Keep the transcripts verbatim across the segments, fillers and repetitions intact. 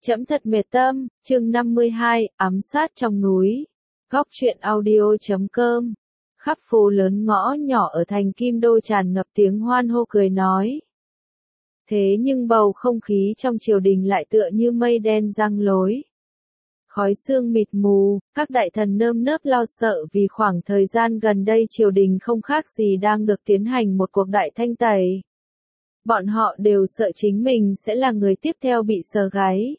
Trẫm thật mệt tâm, chương năm mươi hai, ám sát trong núi. Góc truyện audio chấm com. Khắp phố lớn ngõ nhỏ ở thành Kim Đô tràn ngập tiếng hoan hô cười nói. Thế nhưng bầu không khí trong triều đình lại tựa như mây đen giăng lối. Khói sương mịt mù, các đại thần nơm nớp lo sợ vì khoảng thời gian gần đây triều đình không khác gì đang được tiến hành một cuộc đại thanh tẩy. Bọn họ đều sợ chính mình sẽ là người tiếp theo bị sờ gáy.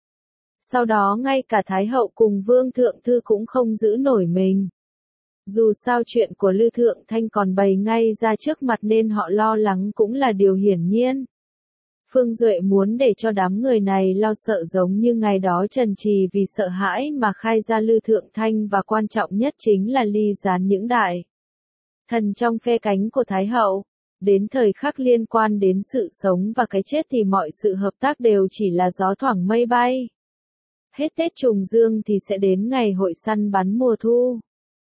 Sau đó ngay cả Thái hậu cùng Vương Thượng Thư cũng không giữ nổi mình. Dù sao chuyện của Lư Thượng Thanh còn bày ngay ra trước mặt nên họ lo lắng cũng là điều hiển nhiên. Phương Duệ muốn để cho đám người này lo sợ giống như ngày đó Trần Trì vì sợ hãi mà khai ra Lư Thượng Thanh, và quan trọng nhất chính là ly gián những đại thần trong phe cánh của Thái hậu. Đến thời khắc liên quan đến sự sống và cái chết thì mọi sự hợp tác đều chỉ là gió thoảng mây bay. Hết Tết Trùng Dương thì sẽ đến ngày hội săn bắn mùa thu.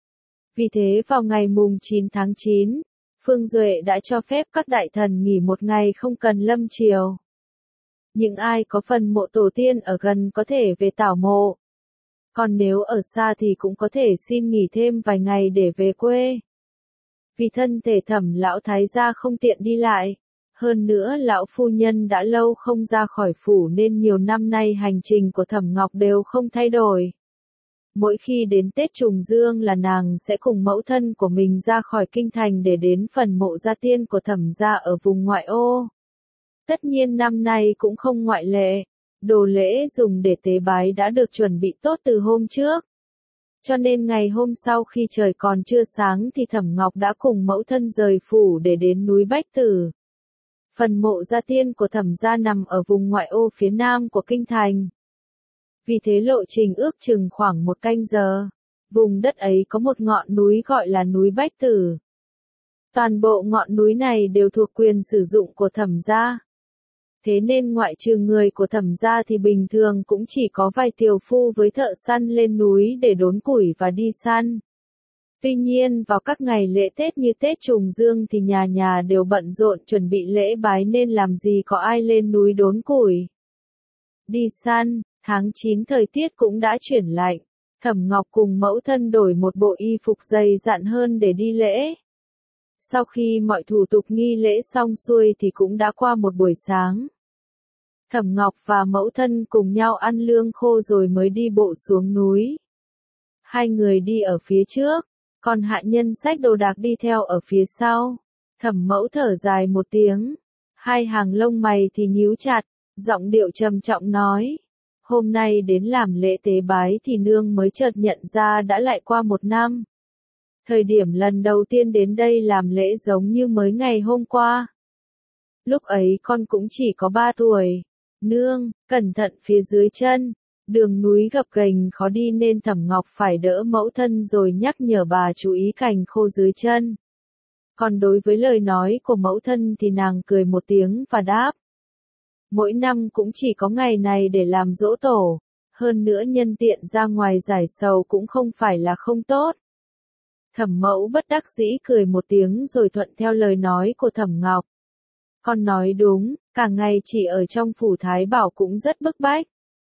Vì thế vào ngày mùng chín tháng chín, Phương Duệ đã cho phép các đại thần nghỉ một ngày không cần lâm triều. Những ai có phần mộ tổ tiên ở gần có thể về tảo mộ. Còn nếu ở xa thì cũng có thể xin nghỉ thêm vài ngày để về quê. Vì thân thể Thẩm lão thái gia không tiện đi lại. Hơn nữa lão phu nhân đã lâu không ra khỏi phủ nên nhiều năm nay hành trình của Thẩm Ngọc đều không thay đổi. Mỗi khi đến Tết Trùng Dương là nàng sẽ cùng mẫu thân của mình ra khỏi kinh thành để đến phần mộ gia tiên của Thẩm gia ở vùng ngoại ô. Tất nhiên năm nay cũng không ngoại lệ, đồ lễ dùng để tế bái đã được chuẩn bị tốt từ hôm trước. Cho nên ngày hôm sau khi trời còn chưa sáng thì Thẩm Ngọc đã cùng mẫu thân rời phủ để đến núi Bách Tử. Phần mộ gia tiên của Thẩm gia nằm ở vùng ngoại ô phía nam của kinh thành. Vì thế lộ trình ước chừng khoảng một canh giờ. Vùng đất ấy có một ngọn núi gọi là núi Bách Tử. Toàn bộ ngọn núi này đều thuộc quyền sử dụng của Thẩm gia. Thế nên ngoại trừ người của Thẩm gia thì bình thường cũng chỉ có vài tiều phu với thợ săn lên núi để đốn củi và đi săn. Tuy nhiên vào các ngày lễ Tết như Tết Trùng Dương thì nhà nhà đều bận rộn chuẩn bị lễ bái nên làm gì có ai lên núi đốn củi. Đi săn, tháng chín thời tiết cũng đã chuyển lạnh. Thẩm Ngọc cùng mẫu thân đổi một bộ y phục dày dặn hơn để đi lễ. Sau khi mọi thủ tục nghi lễ xong xuôi thì cũng đã qua một buổi sáng. Thẩm Ngọc và mẫu thân cùng nhau ăn lương khô rồi mới đi bộ xuống núi. Hai người đi ở phía trước, còn hạ nhân xách đồ đạc đi theo ở phía sau. Thẩm Mẫu thở dài một tiếng, hai hàng lông mày thì nhíu chặt, giọng điệu trầm trọng nói. Hôm nay đến làm lễ tế bái thì nương mới chợt nhận ra đã lại qua một năm. Thời điểm lần đầu tiên đến đây làm lễ giống như mới ngày hôm qua. Lúc ấy con cũng chỉ có ba tuổi. Nương, cẩn thận phía dưới chân. Đường núi gập ghềnh khó đi nên Thẩm Ngọc phải đỡ mẫu thân rồi nhắc nhở bà chú ý cành khô dưới chân. Còn đối với lời nói của mẫu thân thì nàng cười một tiếng và đáp. Mỗi năm cũng chỉ có ngày này để làm giỗ tổ. Hơn nữa nhân tiện ra ngoài giải sầu cũng không phải là không tốt. Thẩm Mẫu bất đắc dĩ cười một tiếng rồi thuận theo lời nói của Thẩm Ngọc. Con nói đúng, cả ngày chỉ ở trong phủ Thái Bảo cũng rất bức bách.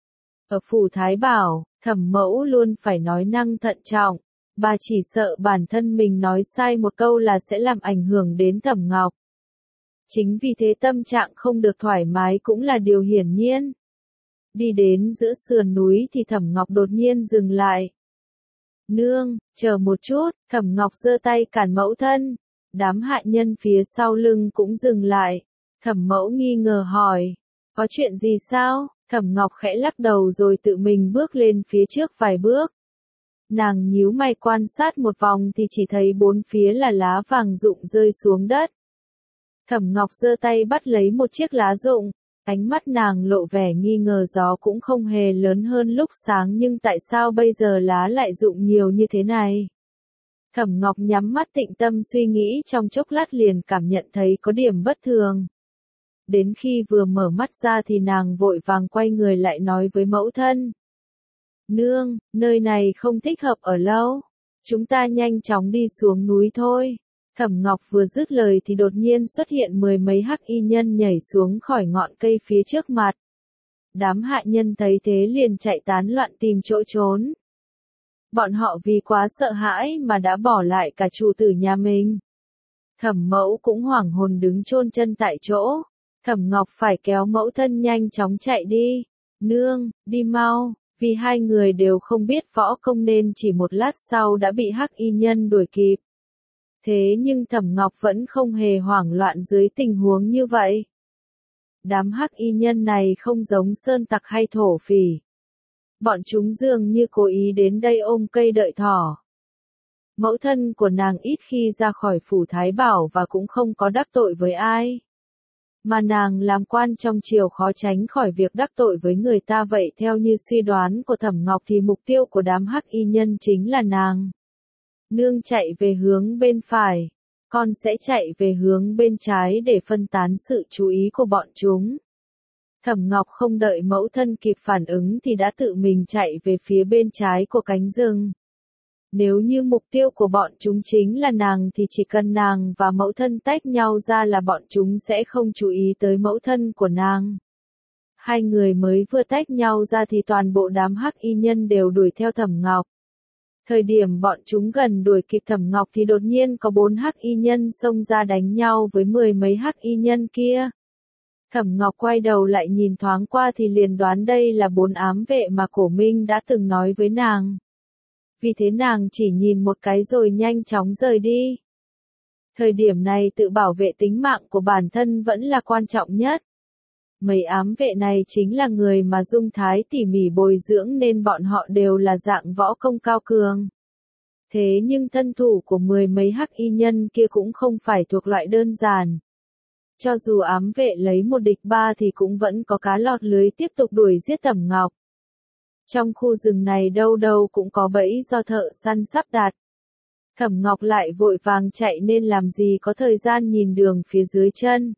Ở phủ Thái Bảo, Thẩm Mẫu luôn phải nói năng thận trọng. Bà chỉ sợ bản thân mình nói sai một câu là sẽ làm ảnh hưởng đến Thẩm Ngọc. Chính vì thế tâm trạng không được thoải mái cũng là điều hiển nhiên. Đi đến giữa sườn núi thì Thẩm Ngọc đột nhiên dừng lại. Nương, chờ một chút, Thẩm Ngọc giơ tay cản mẫu thân. Đám hạ nhân phía sau lưng cũng dừng lại. Thẩm Mẫu nghi ngờ hỏi. Có chuyện gì sao? Thẩm Ngọc khẽ lắc đầu rồi tự mình bước lên phía trước vài bước. Nàng nhíu mày quan sát một vòng thì chỉ thấy bốn phía là lá vàng rụng rơi xuống đất. Thẩm Ngọc giơ tay bắt lấy một chiếc lá rụng, ánh mắt nàng lộ vẻ nghi ngờ, gió cũng không hề lớn hơn lúc sáng nhưng tại sao bây giờ lá lại rụng nhiều như thế này? Thẩm Ngọc nhắm mắt tĩnh tâm suy nghĩ trong chốc lát liền cảm nhận thấy có điểm bất thường. Đến khi vừa mở mắt ra thì nàng vội vàng quay người lại nói với mẫu thân. Nương, nơi này không thích hợp ở lâu. Chúng ta nhanh chóng đi xuống núi thôi. Thẩm Ngọc vừa dứt lời thì đột nhiên xuất hiện mười mấy hắc y nhân nhảy xuống khỏi ngọn cây phía trước mặt. Đám hạ nhân thấy thế liền chạy tán loạn tìm chỗ trốn. Bọn họ vì quá sợ hãi mà đã bỏ lại cả chủ tử nhà mình. Thẩm Mẫu cũng hoảng hồn đứng chôn chân tại chỗ. Thẩm Ngọc phải kéo mẫu thân nhanh chóng chạy đi. Nương, đi mau, vì hai người đều không biết võ công nên chỉ một lát sau đã bị hắc y nhân đuổi kịp. Thế nhưng Thẩm Ngọc vẫn không hề hoảng loạn dưới tình huống như vậy. Đám hắc y nhân này không giống sơn tặc hay thổ phỉ. Bọn chúng dường như cố ý đến đây ôm cây đợi thỏ. Mẫu thân của nàng ít khi ra khỏi phủ Thái Bảo và cũng không có đắc tội với ai. Mà nàng làm quan trong triều khó tránh khỏi việc đắc tội với người ta, vậy theo như suy đoán của Thẩm Ngọc thì mục tiêu của đám hắc y nhân chính là nàng. Nương chạy về hướng bên phải, con sẽ chạy về hướng bên trái để phân tán sự chú ý của bọn chúng. Thẩm Ngọc không đợi mẫu thân kịp phản ứng thì đã tự mình chạy về phía bên trái của cánh rừng. Nếu như mục tiêu của bọn chúng chính là nàng thì chỉ cần nàng và mẫu thân tách nhau ra là bọn chúng sẽ không chú ý tới mẫu thân của nàng. Hai người mới vừa tách nhau ra thì toàn bộ đám hắc y nhân đều đuổi theo Thẩm Ngọc. Thời điểm bọn chúng gần đuổi kịp Thẩm Ngọc thì đột nhiên có bốn hắc y nhân xông ra đánh nhau với mười mấy hắc y nhân kia. Thẩm Ngọc quay đầu lại nhìn thoáng qua thì liền đoán đây là bốn ám vệ mà Cổ Minh đã từng nói với nàng. Vì thế nàng chỉ nhìn một cái rồi nhanh chóng rời đi. Thời điểm này tự bảo vệ tính mạng của bản thân vẫn là quan trọng nhất. Mấy ám vệ này chính là người mà Dung Thái tỉ mỉ bồi dưỡng nên bọn họ đều là dạng võ công cao cường. Thế nhưng thân thủ của mười mấy hắc y nhân kia cũng không phải thuộc loại đơn giản. Cho dù ám vệ lấy một địch ba thì cũng vẫn có cá lọt lưới tiếp tục đuổi giết Thẩm Ngọc. Trong khu rừng này đâu đâu cũng có bẫy do thợ săn sắp đặt. Thẩm Ngọc lại vội vàng chạy nên làm gì có thời gian nhìn đường phía dưới chân.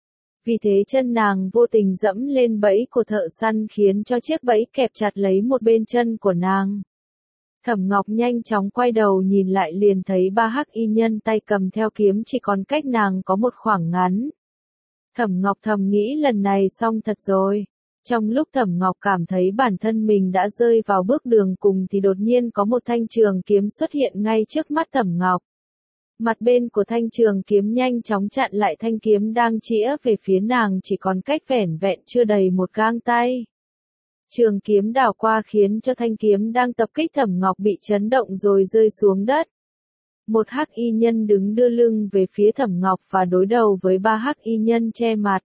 Vì thế chân nàng vô tình dẫm lên bẫy của thợ săn khiến cho chiếc bẫy kẹp chặt lấy một bên chân của nàng. Thẩm Ngọc nhanh chóng quay đầu nhìn lại liền thấy ba hắc y nhân tay cầm theo kiếm chỉ còn cách nàng có một khoảng ngắn. Thẩm Ngọc thầm nghĩ lần này xong thật rồi. Trong lúc Thẩm Ngọc cảm thấy bản thân mình đã rơi vào bước đường cùng thì đột nhiên có một thanh trường kiếm xuất hiện ngay trước mắt Thẩm Ngọc. Mặt bên của thanh trường kiếm nhanh chóng chặn lại thanh kiếm đang chĩa về phía nàng chỉ còn cách vẻn vẹn chưa đầy một gang tay. Trường kiếm đảo qua khiến cho thanh kiếm đang tập kích Thẩm Ngọc bị chấn động rồi rơi xuống đất. Một hắc y nhân đứng đưa lưng về phía Thẩm Ngọc và đối đầu với ba hắc y nhân che mặt.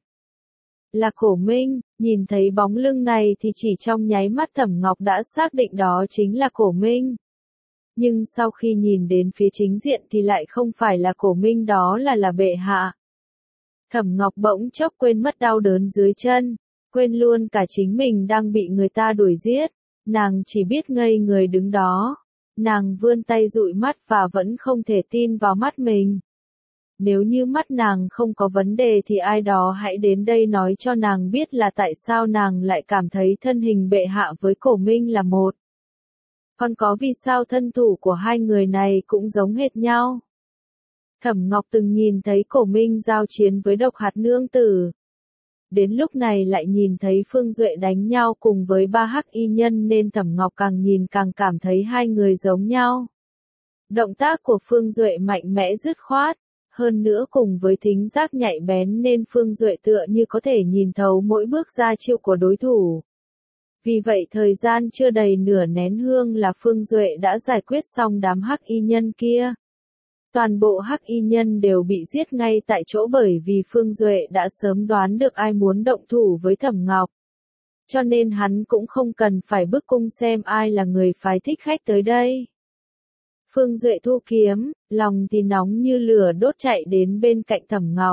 Là Cổ Minh, nhìn thấy bóng lưng này thì chỉ trong nháy mắt Thẩm Ngọc đã xác định đó chính là Cổ Minh. Nhưng sau khi nhìn đến phía chính diện thì lại không phải là Cổ Minh, đó là là bệ hạ. Thẩm Ngọc bỗng chốc quên mất đau đớn dưới chân, quên luôn cả chính mình đang bị người ta đuổi giết, nàng chỉ biết ngây người đứng đó. Nàng vươn tay dụi mắt và vẫn không thể tin vào mắt mình. Nếu như mắt nàng không có vấn đề thì ai đó hãy đến đây nói cho nàng biết là tại sao nàng lại cảm thấy thân hình bệ hạ với Cổ Minh là một. Còn có vì sao thân thủ của hai người này cũng giống hệt nhau. Thẩm Ngọc từng nhìn thấy Cổ Minh giao chiến với Độc Hạt Nương Tử. Đến lúc này lại nhìn thấy Phương Duệ đánh nhau cùng với ba hắc y nhân nên Thẩm Ngọc càng nhìn càng cảm thấy hai người giống nhau. Động tác của Phương Duệ mạnh mẽ dứt khoát, hơn nữa cùng với thính giác nhạy bén nên Phương Duệ tựa như có thể nhìn thấu mỗi bước ra chiêu của đối thủ. Vì vậy thời gian chưa đầy nửa nén hương là Phương Duệ đã giải quyết xong đám hắc y nhân kia. Toàn bộ hắc y nhân đều bị giết ngay tại chỗ bởi vì Phương Duệ đã sớm đoán được ai muốn động thủ với Thẩm Ngọc. Cho nên hắn cũng không cần phải bức cung xem ai là người phái thích khách tới đây. Phương Duệ thu kiếm, lòng thì nóng như lửa đốt chạy đến bên cạnh Thẩm Ngọc.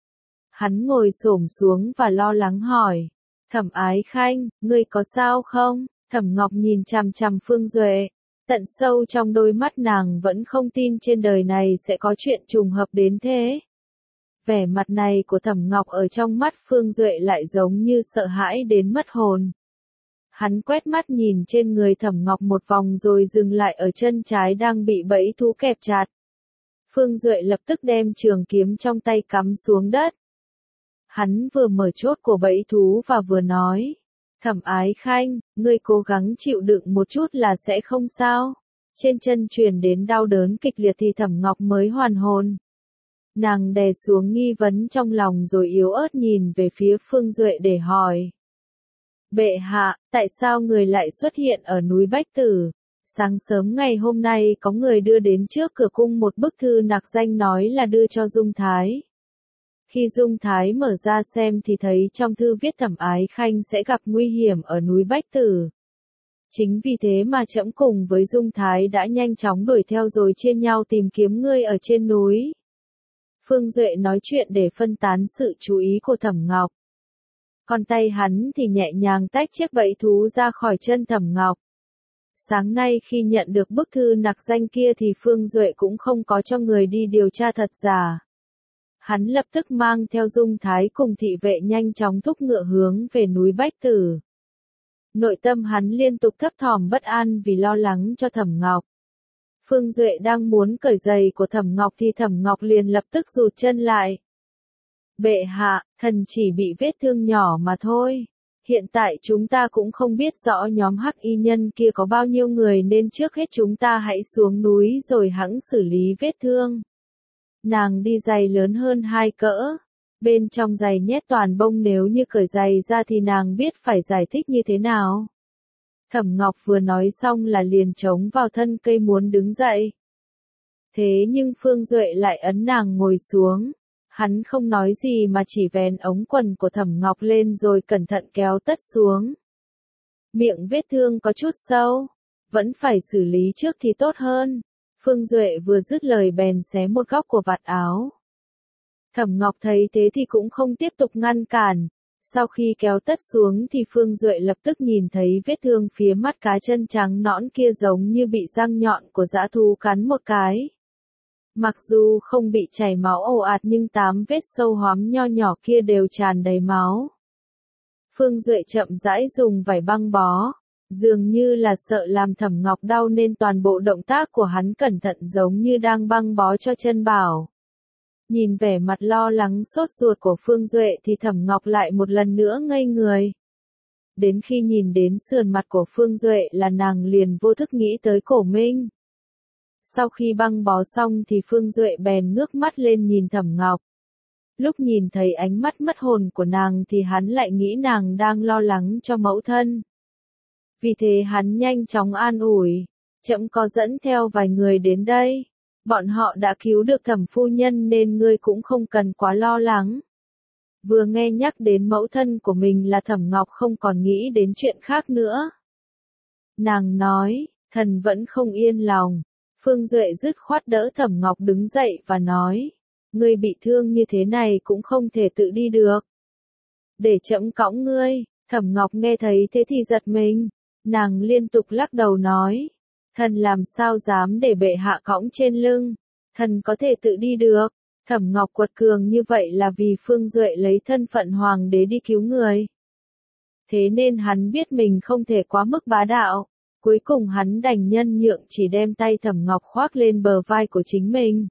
Hắn ngồi xổm xuống và lo lắng hỏi. Thẩm Ái Khanh, ngươi có sao không? Thẩm Ngọc nhìn chằm chằm Phương Duệ. Tận sâu trong đôi mắt nàng vẫn không tin trên đời này sẽ có chuyện trùng hợp đến thế. Vẻ mặt này của Thẩm Ngọc ở trong mắt Phương Duệ lại giống như sợ hãi đến mất hồn. Hắn quét mắt nhìn trên người Thẩm Ngọc một vòng rồi dừng lại ở chân trái đang bị bẫy thú kẹp chặt. Phương Duệ lập tức đem trường kiếm trong tay cắm xuống đất. Hắn vừa mở chốt của bẫy thú và vừa nói. Thẩm Ái Khanh, ngươi cố gắng chịu đựng một chút là sẽ không sao. Trên chân truyền đến đau đớn kịch liệt thì Thẩm Ngọc mới hoàn hồn. Nàng đè xuống nghi vấn trong lòng rồi yếu ớt nhìn về phía Phương Duệ để hỏi. Bệ hạ, tại sao người lại xuất hiện ở núi Bách Tử? Sáng sớm ngày hôm nay có người đưa đến trước cửa cung một bức thư nặc danh nói là đưa cho Dung Thái. Khi Dung Thái mở ra xem thì thấy trong thư viết Thẩm Ái Khanh sẽ gặp nguy hiểm ở núi Bách Tử. Chính vì thế mà trẫm cùng với Dung Thái đã nhanh chóng đuổi theo rồi chia nhau tìm kiếm ngươi ở trên núi. Phương Duệ nói chuyện để phân tán sự chú ý của Thẩm Ngọc. Còn tay hắn thì nhẹ nhàng tách chiếc bẫy thú ra khỏi chân Thẩm Ngọc. Sáng nay khi nhận được bức thư nặc danh kia thì Phương Duệ cũng không có cho người đi điều tra thật giả. Hắn lập tức mang theo Dung Thái cùng thị vệ nhanh chóng thúc ngựa hướng về núi Bách Tử. Nội tâm hắn liên tục thấp thỏm bất an vì lo lắng cho Thẩm Ngọc. Phương Duệ đang muốn cởi giày của Thẩm Ngọc thì Thẩm Ngọc liền lập tức rụt chân lại. Bệ hạ, thần chỉ bị vết thương nhỏ mà thôi. Hiện tại chúng ta cũng không biết rõ nhóm hắc y nhân kia có bao nhiêu người nên trước hết chúng ta hãy xuống núi rồi hẵng xử lý vết thương. Nàng đi giày lớn hơn hai cỡ. Bên trong giày nhét toàn bông, nếu như cởi giày ra thì nàng biết phải giải thích như thế nào. Thẩm Ngọc vừa nói xong là liền chống vào thân cây muốn đứng dậy. Thế nhưng Phương Duệ lại ấn nàng ngồi xuống. Hắn không nói gì mà chỉ vén ống quần của Thẩm Ngọc lên rồi cẩn thận kéo tất xuống. Miệng vết thương có chút sâu, vẫn phải xử lý trước thì tốt hơn. Phương Duệ vừa dứt lời bèn xé một góc của vạt áo. Thẩm Ngọc thấy thế thì cũng không tiếp tục ngăn cản. Sau khi kéo tất xuống thì Phương Duệ lập tức nhìn thấy vết thương phía mắt cá chân trắng nõn kia giống như bị răng nhọn của dã thú cắn một cái. Mặc dù không bị chảy máu ồ ạt nhưng tám vết sâu hoắm nho nhỏ kia đều tràn đầy máu. Phương Duệ chậm rãi dùng vải băng bó. Dường như là sợ làm Thẩm Ngọc đau nên toàn bộ động tác của hắn cẩn thận giống như đang băng bó cho chân bảo. Nhìn vẻ mặt lo lắng sốt ruột của Phương Duệ thì Thẩm Ngọc lại một lần nữa ngây người. Đến khi nhìn đến sườn mặt của Phương Duệ là nàng liền vô thức nghĩ tới Cổ Minh. Sau khi băng bó xong thì Phương Duệ bèn ngước mắt lên nhìn Thẩm Ngọc. Lúc nhìn thấy ánh mắt mất hồn của nàng thì hắn lại nghĩ nàng đang lo lắng cho mẫu thân. Vì thế hắn nhanh chóng an ủi, trẫm có dẫn theo vài người đến đây. Bọn họ đã cứu được Thẩm phu nhân nên ngươi cũng không cần quá lo lắng. Vừa nghe nhắc đến mẫu thân của mình là Thẩm Ngọc không còn nghĩ đến chuyện khác nữa. Nàng nói, thần vẫn không yên lòng. Phương Duệ dứt khoát đỡ Thẩm Ngọc đứng dậy và nói, ngươi bị thương như thế này cũng không thể tự đi được. Để trẫm cõng ngươi. Thẩm Ngọc nghe thấy thế thì giật mình. Nàng liên tục lắc đầu nói, thần làm sao dám để bệ hạ cõng trên lưng, thần có thể tự đi được. Thẩm Ngọc quật cường như vậy là vì Phương Duệ lấy thân phận hoàng đế đi cứu người. Thế nên hắn biết mình không thể quá mức bá đạo, cuối cùng hắn đành nhân nhượng chỉ đem tay Thẩm Ngọc khoác lên bờ vai của chính mình.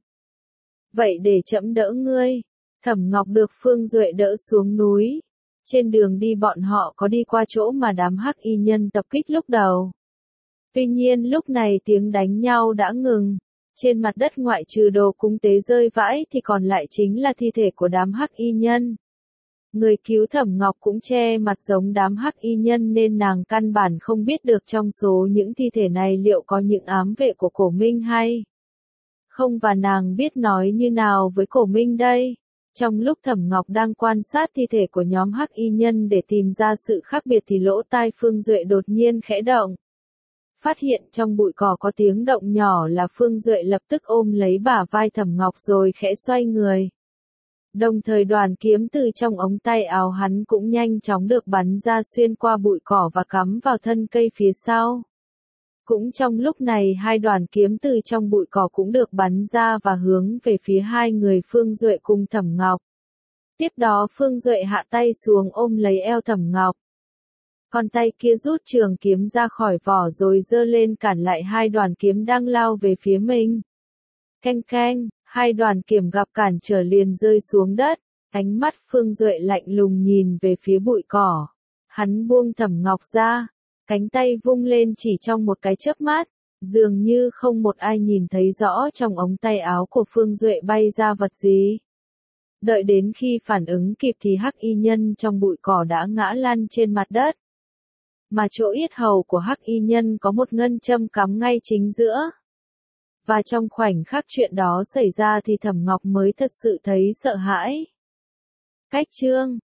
Vậy để trẫm đỡ ngươi. Thẩm Ngọc được Phương Duệ đỡ xuống núi. Trên đường đi bọn họ có đi qua chỗ mà đám hắc y nhân tập kích lúc đầu. Tuy nhiên lúc này tiếng đánh nhau đã ngừng. Trên mặt đất ngoại trừ đồ cúng tế rơi vãi thì còn lại chính là thi thể của đám hắc y nhân. Người cứu Thẩm Ngọc cũng che mặt giống đám hắc y nhân nên nàng căn bản không biết được trong số những thi thể này liệu có những ám vệ của Cổ Minh hay không, và nàng biết nói như nào với Cổ Minh đây. Trong lúc Thẩm Ngọc đang quan sát thi thể của nhóm hắc y nhân để tìm ra sự khác biệt thì lỗ tai Phương Duệ đột nhiên khẽ động. Phát hiện trong bụi cỏ có tiếng động nhỏ là Phương Duệ lập tức ôm lấy bả vai Thẩm Ngọc rồi khẽ xoay người. Đồng thời đoàn kiếm từ trong ống tay áo hắn cũng nhanh chóng được bắn ra xuyên qua bụi cỏ và cắm vào thân cây phía sau. Cũng trong lúc này hai đoàn kiếm từ trong bụi cỏ cũng được bắn ra và hướng về phía hai người Phương Duệ cùng Thẩm Ngọc. Tiếp đó Phương Duệ hạ tay xuống ôm lấy eo Thẩm Ngọc. Còn tay kia rút trường kiếm ra khỏi vỏ rồi giơ lên cản lại hai đoàn kiếm đang lao về phía mình. Canh canh, hai đoàn kiếm gặp cản trở liền rơi xuống đất. Ánh mắt Phương Duệ lạnh lùng nhìn về phía bụi cỏ. Hắn buông Thẩm Ngọc ra, cánh tay vung lên chỉ trong một cái chớp mắt, dường như không một ai nhìn thấy rõ trong ống tay áo của Phương Duệ bay ra vật gì. Đợi đến khi phản ứng kịp thì hắc y nhân trong bụi cỏ đã ngã lăn trên mặt đất. Mà chỗ yết hầu của hắc y nhân có một ngân châm cắm ngay chính giữa. Và trong khoảnh khắc chuyện đó xảy ra thì Thẩm Ngọc mới thật sự thấy sợ hãi. Cách chương